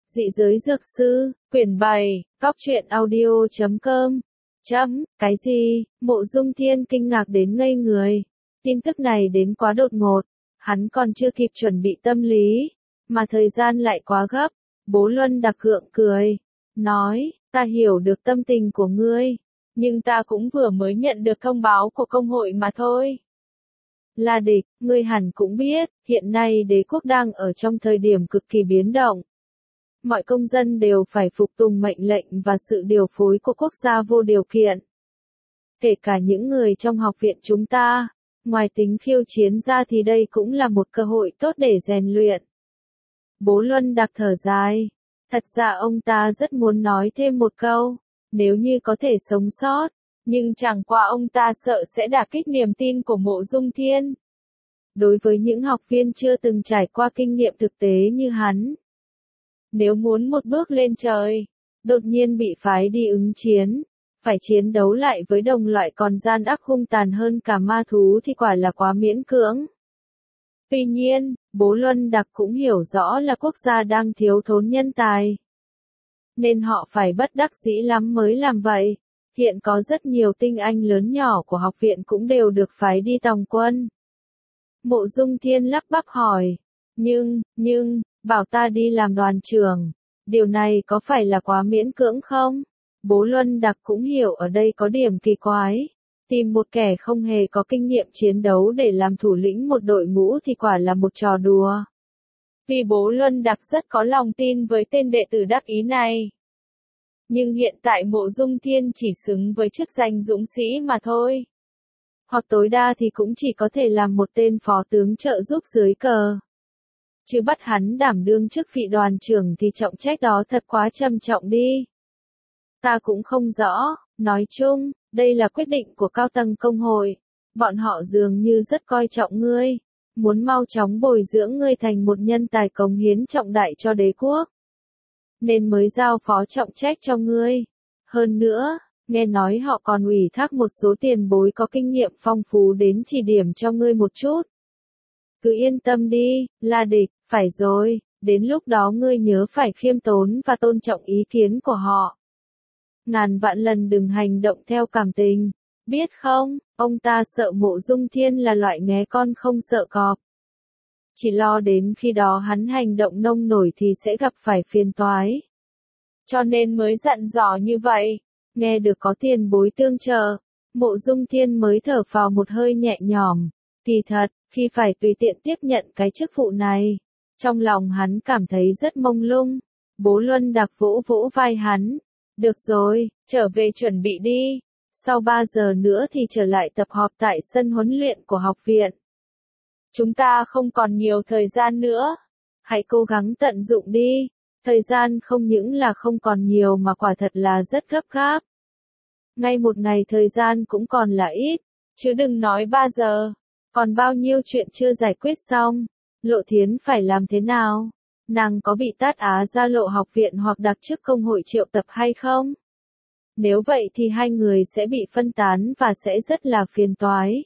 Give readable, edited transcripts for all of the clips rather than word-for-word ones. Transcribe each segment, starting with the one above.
Dị giới dược sư, quyển 7, Cóc truyện audio.com. Cái gì? Mộ Dung Thiên kinh ngạc đến ngây người. Tin tức này đến quá đột ngột, hắn còn chưa kịp chuẩn bị tâm lý, mà thời gian lại quá gấp. Bố Luân Đặc gượng cười, nói, ta hiểu được tâm tình của ngươi, nhưng ta cũng vừa mới nhận được thông báo của công hội mà thôi. La Địch, ngươi hẳn cũng biết, hiện nay đế quốc đang ở trong thời điểm cực kỳ biến động. Mọi công dân đều phải phục tùng mệnh lệnh và sự điều phối của quốc gia vô điều kiện. Kể cả những người trong học viện chúng ta, ngoài tính khiêu chiến ra thì đây cũng là một cơ hội tốt để rèn luyện. Bố Luân Đặc thở dài. Thật ra ông ta rất muốn nói thêm một câu, nếu như có thể sống sót, nhưng chẳng qua ông ta sợ sẽ đả kích niềm tin của Mộ Dung Thiên. Đối với những học viên chưa từng trải qua kinh nghiệm thực tế như hắn, nếu muốn một bước lên trời, đột nhiên bị phái đi ứng chiến, phải chiến đấu lại với đồng loại còn gian ác hung tàn hơn cả ma thú thì quả là quá miễn cưỡng. Tuy nhiên, Bố Luân Đặc cũng hiểu rõ là quốc gia đang thiếu thốn nhân tài, nên họ phải bất đắc dĩ lắm mới làm vậy. Hiện có rất nhiều tinh anh lớn nhỏ của học viện cũng đều được phái đi tòng quân. Mộ Dung Thiên lắp bắp hỏi, nhưng, bảo ta đi làm đoàn trưởng, điều này có phải là quá miễn cưỡng không? Bố Luân Đặc cũng hiểu ở đây có điểm kỳ quái. Tìm một kẻ không hề có kinh nghiệm chiến đấu để làm thủ lĩnh một đội ngũ thì quả là một trò đùa. Vì Bố Luân Đặc rất có lòng tin với tên đệ tử đắc ý này. Nhưng hiện tại Mộ Dung Thiên chỉ xứng với chức danh dũng sĩ mà thôi. Hoặc tối đa thì cũng chỉ có thể làm một tên phó tướng trợ giúp dưới cờ. Chứ bắt hắn đảm đương chức vị đoàn trưởng thì trọng trách đó thật quá trầm trọng đi. Ta cũng không rõ, nói chung, đây là quyết định của cao tầng công hội. Bọn họ dường như rất coi trọng ngươi, muốn mau chóng bồi dưỡng ngươi thành một nhân tài cống hiến trọng đại cho đế quốc, nên mới giao phó trọng trách cho ngươi. Hơn nữa, nghe nói họ còn ủy thác một số tiền bối có kinh nghiệm phong phú đến chỉ điểm cho ngươi một chút. Cứ yên tâm đi, La Địch, phải rồi, đến lúc đó ngươi nhớ phải khiêm tốn và tôn trọng ý kiến của họ. Ngàn vạn lần đừng hành động theo cảm tình, biết không? Ông ta sợ Mộ Dung Thiên là loại nghé con không sợ cọp. Chỉ lo đến khi đó hắn hành động nông nổi thì sẽ gặp phải phiền toái. Cho nên mới dặn dò như vậy. Nghe được có tiền bối tương trợ, Mộ Dung Thiên mới thở phào một hơi nhẹ nhõm. Kỳ thật, khi phải tùy tiện tiếp nhận cái chức vụ này, trong lòng hắn cảm thấy rất mông lung. Bố Luân Đặc vỗ vỗ vai hắn. Được rồi, trở về chuẩn bị đi. Sau 3 giờ nữa thì trở lại tập họp tại sân huấn luyện của học viện. Chúng ta không còn nhiều thời gian nữa. Hãy cố gắng tận dụng đi. Thời gian không những là không còn nhiều mà quả thật là rất gấp gáp. Ngay một ngày thời gian cũng còn là ít, chứ đừng nói 3 giờ. Còn bao nhiêu chuyện chưa giải quyết xong. Lộ Thiến phải làm thế nào? Nàng có bị Tát Á Gia Lộ học viện hoặc đặc chức công hội triệu tập hay không? Nếu vậy thì hai người sẽ bị phân tán và sẽ rất là phiền toái.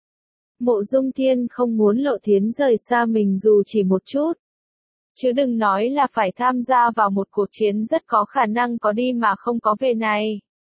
Mộ Dung Thiên không muốn Lộ Thiến rời xa mình dù chỉ một chút. Chứ đừng nói là phải tham gia vào một cuộc chiến rất có khả năng có đi mà không có về này.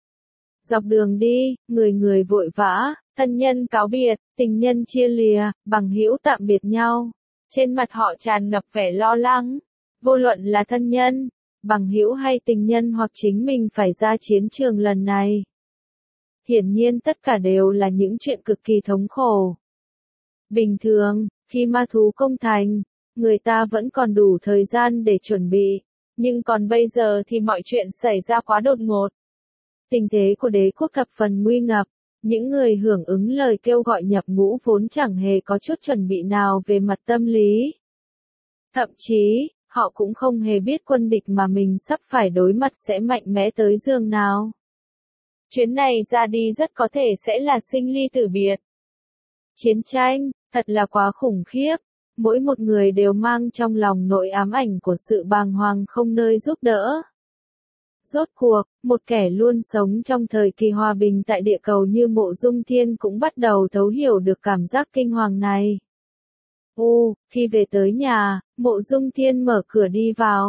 Dọc đường đi, người người vội vã, thân nhân cáo biệt, tình nhân chia lìa, bằng hữu tạm biệt nhau. Trên mặt họ tràn ngập vẻ lo lắng. Vô luận là thân nhân, bằng hữu hay tình nhân hoặc chính mình phải ra chiến trường lần này. Hiển nhiên tất cả đều là những chuyện cực kỳ thống khổ. Bình thường, khi ma thú công thành, người ta vẫn còn đủ thời gian để chuẩn bị. Nhưng còn bây giờ thì mọi chuyện xảy ra quá đột ngột. Tình thế của đế quốc thập phần nguy ngập. Những người hưởng ứng lời kêu gọi nhập ngũ vốn chẳng hề có chút chuẩn bị nào về mặt tâm lý. Thậm chí, họ cũng không hề biết quân địch mà mình sắp phải đối mặt sẽ mạnh mẽ tới giường nào. Chuyến này ra đi rất có thể sẽ là sinh ly tử biệt. Chiến tranh, thật là quá khủng khiếp. Mỗi một người đều mang trong lòng nỗi ám ảnh của sự bàng hoàng không nơi giúp đỡ. Rốt cuộc, một kẻ luôn sống trong thời kỳ hòa bình tại địa cầu như Mộ Dung Thiên cũng bắt đầu thấu hiểu được cảm giác kinh hoàng này. Khi về tới nhà, Mộ Dung Thiên mở cửa đi vào.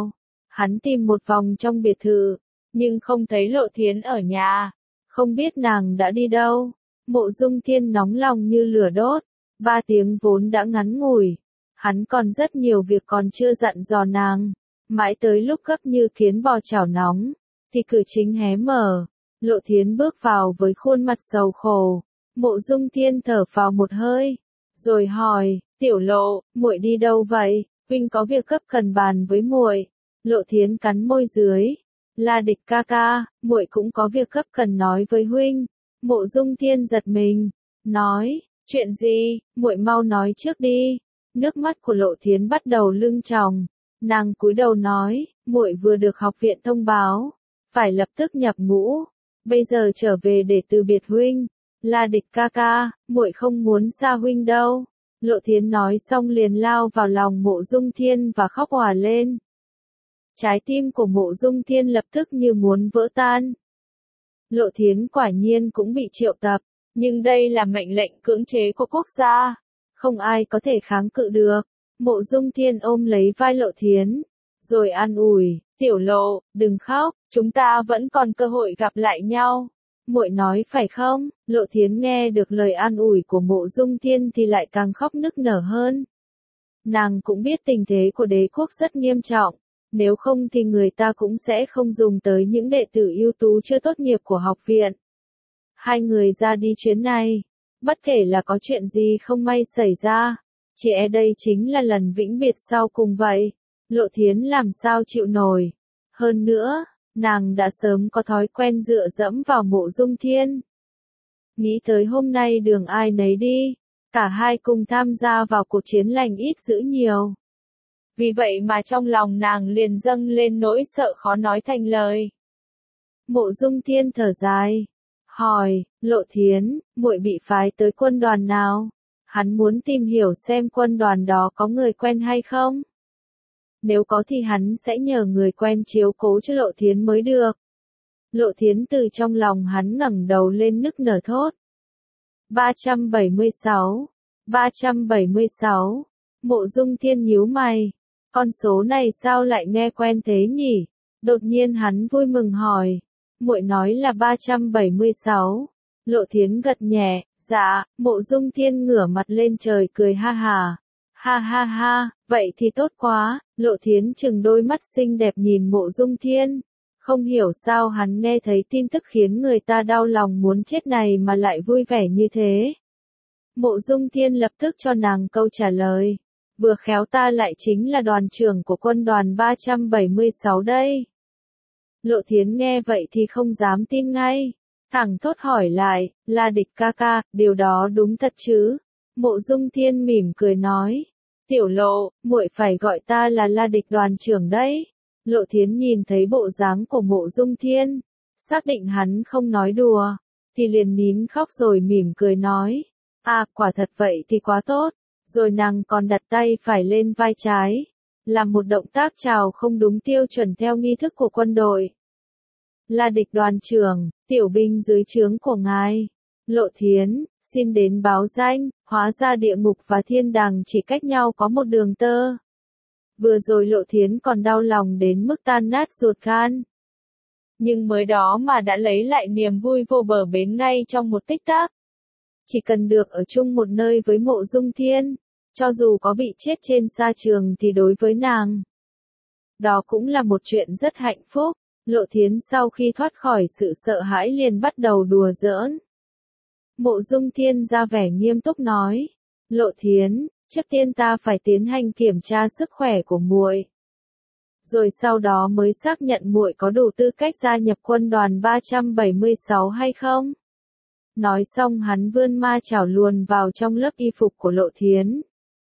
Hắn tìm một vòng trong biệt thự, nhưng không thấy Lộ Thiến ở nhà, không biết nàng đã đi đâu. Mộ Dung Thiên nóng lòng như lửa đốt, 3 tiếng vốn đã ngắn ngủi, hắn còn rất nhiều việc còn chưa dặn dò nàng, mãi tới lúc gấp như kiến bò chảo nóng, thì cửa chính hé mở, Lộ Thiến bước vào với khuôn mặt sầu khổ. Mộ Dung Thiên thở phào một hơi, rồi hỏi, Tiểu Lộ, muội đi đâu vậy? Huynh có việc gấp cần bàn với muội. Lộ Thiến cắn môi dưới, La Địch ca ca, muội cũng có việc gấp cần nói với huynh. Mộ Dung Thiên giật mình, nói, chuyện gì, muội mau nói trước đi. Nước mắt của Lộ Thiến bắt đầu lưng tròng, nàng cúi đầu nói, muội vừa được học viện thông báo, phải lập tức nhập ngũ, bây giờ trở về để từ biệt huynh. La Địch ca ca, muội không muốn xa huynh đâu. Lộ Thiến nói xong liền lao vào lòng Mộ Dung Thiên và khóc òa lên. Trái tim của Mộ Dung Thiên lập tức như muốn vỡ tan. Lộ Thiến quả nhiên cũng bị triệu tập, nhưng đây là mệnh lệnh cưỡng chế của quốc gia, không ai có thể kháng cự được. Mộ Dung Thiên ôm lấy vai Lộ Thiến, rồi an ủi, Tiểu Lộ, đừng khóc, chúng ta vẫn còn cơ hội gặp lại nhau. Muội nói phải không? Lộ Thiến nghe được lời an ủi của Mộ Dung Thiên thì lại càng khóc nức nở hơn. Nàng cũng biết tình thế của đế quốc rất nghiêm trọng, nếu không thì người ta cũng sẽ không dùng tới những đệ tử ưu tú chưa tốt nghiệp của học viện. Hai người ra đi chuyến này, bất kể là có chuyện gì không may xảy ra, chỉ e đây chính là lần vĩnh biệt sau cùng vậy. Lộ Thiến làm sao chịu nổi. Hơn nữa, nàng đã sớm có thói quen dựa dẫm vào Mộ Dung Thiên. Nghĩ tới hôm nay đường ai nấy đi, cả hai cùng tham gia vào cuộc chiến lành ít dữ nhiều. Vì vậy mà trong lòng nàng liền dâng lên nỗi sợ khó nói thành lời. Mộ Dung Thiên thở dài, hỏi, Lộ Thiến, muội bị phái tới quân đoàn nào? Hắn muốn tìm hiểu xem quân đoàn đó có người quen hay không. Nếu có thì hắn sẽ nhờ người quen chiếu cố cho Lộ Thiến mới được. Lộ Thiến từ trong lòng hắn ngẩng đầu lên nức nở thốt. 376. Mộ Dung Thiên nhíu mày. Con số này sao lại nghe quen thế nhỉ? Đột nhiên hắn vui mừng hỏi. Muội nói là 376. Lộ Thiến gật nhẹ, dạ. Mộ Dung Thiên ngửa mặt lên trời cười ha ha. Ha ha ha, vậy thì tốt quá. Lộ Thiến trừng đôi mắt xinh đẹp nhìn Mộ Dung Thiên. Không hiểu sao hắn nghe thấy tin tức khiến người ta đau lòng muốn chết này mà lại vui vẻ như thế. Mộ Dung Thiên lập tức cho nàng câu trả lời. Vừa khéo ta lại chính là đoàn trưởng của quân đoàn 376 đây. Lộ Thiến nghe vậy thì không dám tin ngay. Thẳng thốt hỏi lại, La Địch ca ca, điều đó đúng thật chứ? Mộ Dung Thiên mỉm cười nói. Tiểu Lộ, muội phải gọi ta là La Địch đoàn trưởng đấy. Lộ Thiến nhìn thấy bộ dáng của Mộ Dung Thiên, xác định hắn không nói đùa, thì liền nín khóc rồi mỉm cười nói. À, quả thật vậy thì quá tốt. Rồi nàng còn đặt tay phải lên vai trái, làm một động tác chào không đúng tiêu chuẩn theo nghi thức của quân đội. La Địch đoàn trưởng, tiểu binh dưới trướng của ngài. Lộ Thiến, xin đến báo danh, hóa ra địa ngục và thiên đàng chỉ cách nhau có một đường tơ. Vừa rồi Lộ Thiến còn đau lòng đến mức tan nát ruột gan. Nhưng mới đó mà đã lấy lại niềm vui vô bờ bến ngay trong một tích tắc. Chỉ cần được ở chung một nơi với Mộ Dung Thiên, cho dù có bị chết trên sa trường thì đối với nàng, đó cũng là một chuyện rất hạnh phúc. Lộ Thiến sau khi thoát khỏi sự sợ hãi liền bắt đầu đùa giỡn. Mộ Dung Thiên ra vẻ nghiêm túc nói, Lộ Thiến, trước tiên ta phải tiến hành kiểm tra sức khỏe của muội, rồi sau đó mới xác nhận muội có đủ tư cách gia nhập quân đoàn 376 hay không. Nói xong hắn vươn ma chảo luồn vào trong lớp y phục của Lộ Thiến,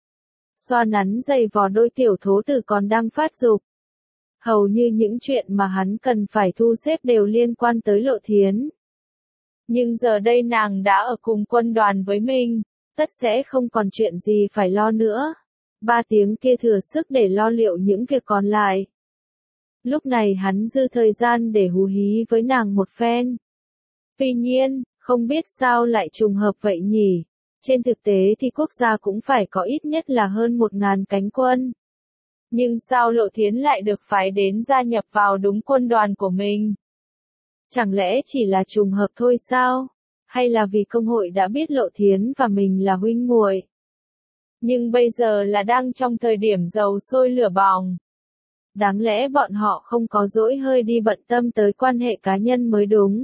xoa nắn giày vò đôi tiểu thố tử còn đang phát dục. Hầu như những chuyện mà hắn cần phải thu xếp đều liên quan tới Lộ Thiến. Nhưng giờ đây nàng đã ở cùng quân đoàn với mình, tất sẽ không còn chuyện gì phải lo nữa. 3 tiếng kia thừa sức để lo liệu những việc còn lại. Lúc này hắn dư thời gian để hú hí với nàng một phen. Tuy nhiên, không biết sao lại trùng hợp vậy nhỉ. Trên thực tế thì quốc gia cũng phải có ít nhất là hơn 1000 cánh quân. Nhưng sao Lộ Thiến lại được phái đến gia nhập vào đúng quân đoàn của mình? Chẳng lẽ chỉ là trùng hợp thôi sao? Hay là vì công hội đã biết Lộ Thiến và mình là huynh muội? Nhưng bây giờ là đang trong thời điểm dầu sôi lửa bỏng. Đáng lẽ bọn họ không có dỗi hơi đi bận tâm tới quan hệ cá nhân mới đúng.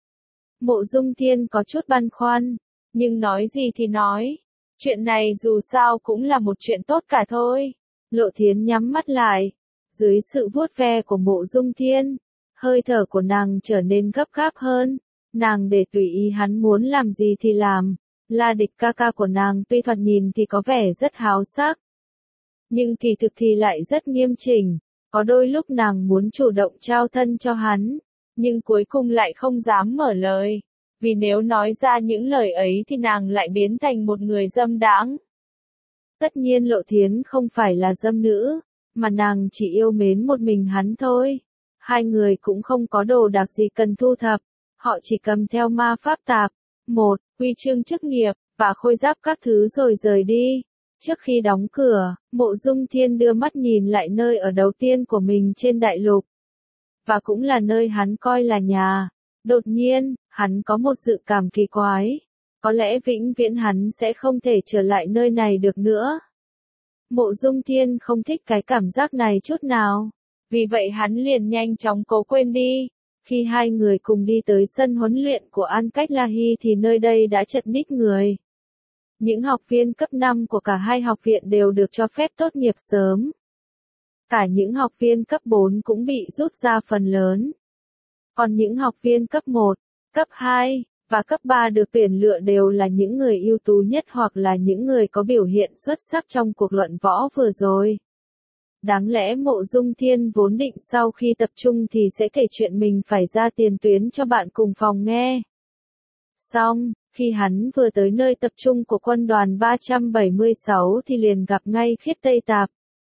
Mộ Dung Thiên có chút băn khoăn, nhưng nói gì thì nói. Chuyện này dù sao cũng là một chuyện tốt cả thôi. Lộ Thiến nhắm mắt lại. Dưới sự vuốt ve của Mộ Dung Thiên, hơi thở của nàng trở nên gấp gáp hơn. Nàng để tùy ý hắn muốn làm gì thì làm. La Địch ca ca của nàng tuy thoạt nhìn thì có vẻ rất háo sắc, nhưng kỳ thực thì lại rất nghiêm chỉnh. Có đôi lúc nàng muốn chủ động trao thân cho hắn, nhưng cuối cùng lại không dám mở lời. Vì nếu nói ra những lời ấy thì nàng lại biến thành một người dâm đãng. Tất nhiên Lộ Thiến không phải là dâm nữ, mà nàng chỉ yêu mến một mình hắn thôi. Hai người cũng không có đồ đạc gì cần thu thập, họ chỉ cầm theo ma pháp tạp, một huy chương chức nghiệp, và khôi giáp các thứ rồi rời đi. Trước khi đóng cửa, Mộ Dung Thiên đưa mắt nhìn lại nơi ở đầu tiên của mình trên đại lục. Và cũng là nơi hắn coi là nhà. Đột nhiên, hắn có một dự cảm kỳ quái. Có lẽ vĩnh viễn hắn sẽ không thể trở lại nơi này được nữa. Mộ Dung Thiên không thích cái cảm giác này chút nào. Vì vậy hắn liền nhanh chóng cố quên đi. Khi hai người cùng đi tới sân huấn luyện của An Cách La Hy thì nơi đây đã chật ních người. Những học viên cấp 5 của cả hai học viện đều được cho phép tốt nghiệp sớm. Cả những học viên cấp 4 cũng bị rút ra phần lớn. Còn những học viên cấp 1, cấp 2, và cấp 3 được tuyển lựa đều là những người ưu tú nhất hoặc là những người có biểu hiện xuất sắc trong cuộc luận võ vừa rồi. Đáng lẽ Mộ Dung Thiên vốn định sau khi tập trung thì sẽ kể chuyện mình phải ra tiền tuyến cho bạn cùng phòng nghe. Xong, khi hắn vừa tới nơi tập trung của quân đoàn 376 thì liền gặp ngay Khiết Tây Tạp.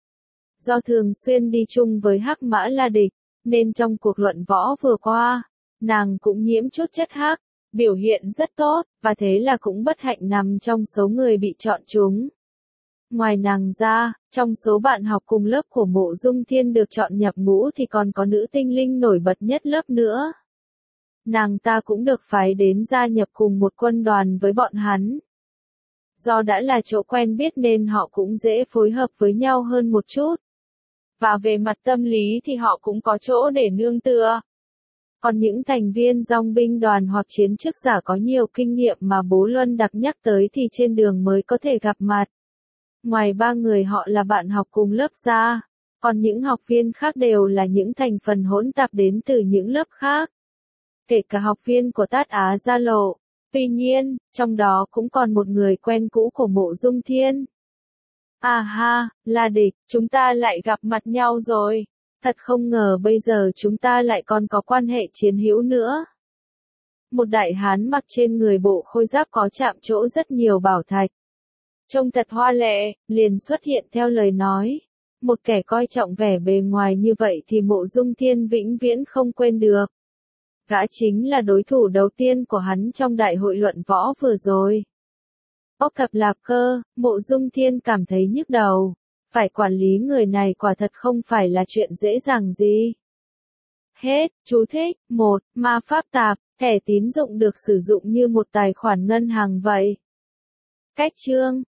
Do thường xuyên đi chung với Hắc Mã La Địch, nên trong cuộc luận võ vừa qua, nàng cũng nhiễm chút chất hắc, biểu hiện rất tốt, và thế là cũng bất hạnh nằm trong số người bị chọn chúng. Ngoài nàng ra, trong số bạn học cùng lớp của Mộ Dung Thiên được chọn nhập ngũ thì còn có nữ tinh linh nổi bật nhất lớp nữa. Nàng ta cũng được phái đến gia nhập cùng một quân đoàn với bọn hắn. Do đã là chỗ quen biết nên họ cũng dễ phối hợp với nhau hơn một chút. Và về mặt tâm lý thì họ cũng có chỗ để nương tựa. Còn những thành viên dòng binh đoàn hoặc chiến chức giả có nhiều kinh nghiệm mà Bố Luân đặc nhắc tới thì trên đường mới có thể gặp mặt. Ngoài ba người họ là bạn học cùng lớp ra, còn những học viên khác đều là những thành phần hỗn tạp đến từ những lớp khác. Kể cả học viên của Tát Á Gia Lộ. Tuy nhiên, trong đó cũng còn một người quen cũ của Mộ Dung Thiên. À ha, La Địch, chúng ta lại gặp mặt nhau rồi. Thật không ngờ bây giờ chúng ta lại còn có quan hệ chiến hữu nữa. Một đại hán mặc trên người bộ khôi giáp có chạm trổ rất nhiều bảo thạch. Trông thật hoa lệ, liền xuất hiện theo lời nói. Một kẻ coi trọng vẻ bề ngoài như vậy thì Mộ Dung Thiên vĩnh viễn không quên được. Gã chính là đối thủ đầu tiên của hắn trong đại hội luận võ vừa rồi. Ốc Thập Lạp Cơ, Mộ Dung Thiên cảm thấy nhức đầu. Phải quản lý người này quả thật không phải là chuyện dễ dàng gì. Hết, chú thích, 1. Ma pháp tạp, thẻ tín dụng được sử dụng như một tài khoản ngân hàng vậy. Cách chương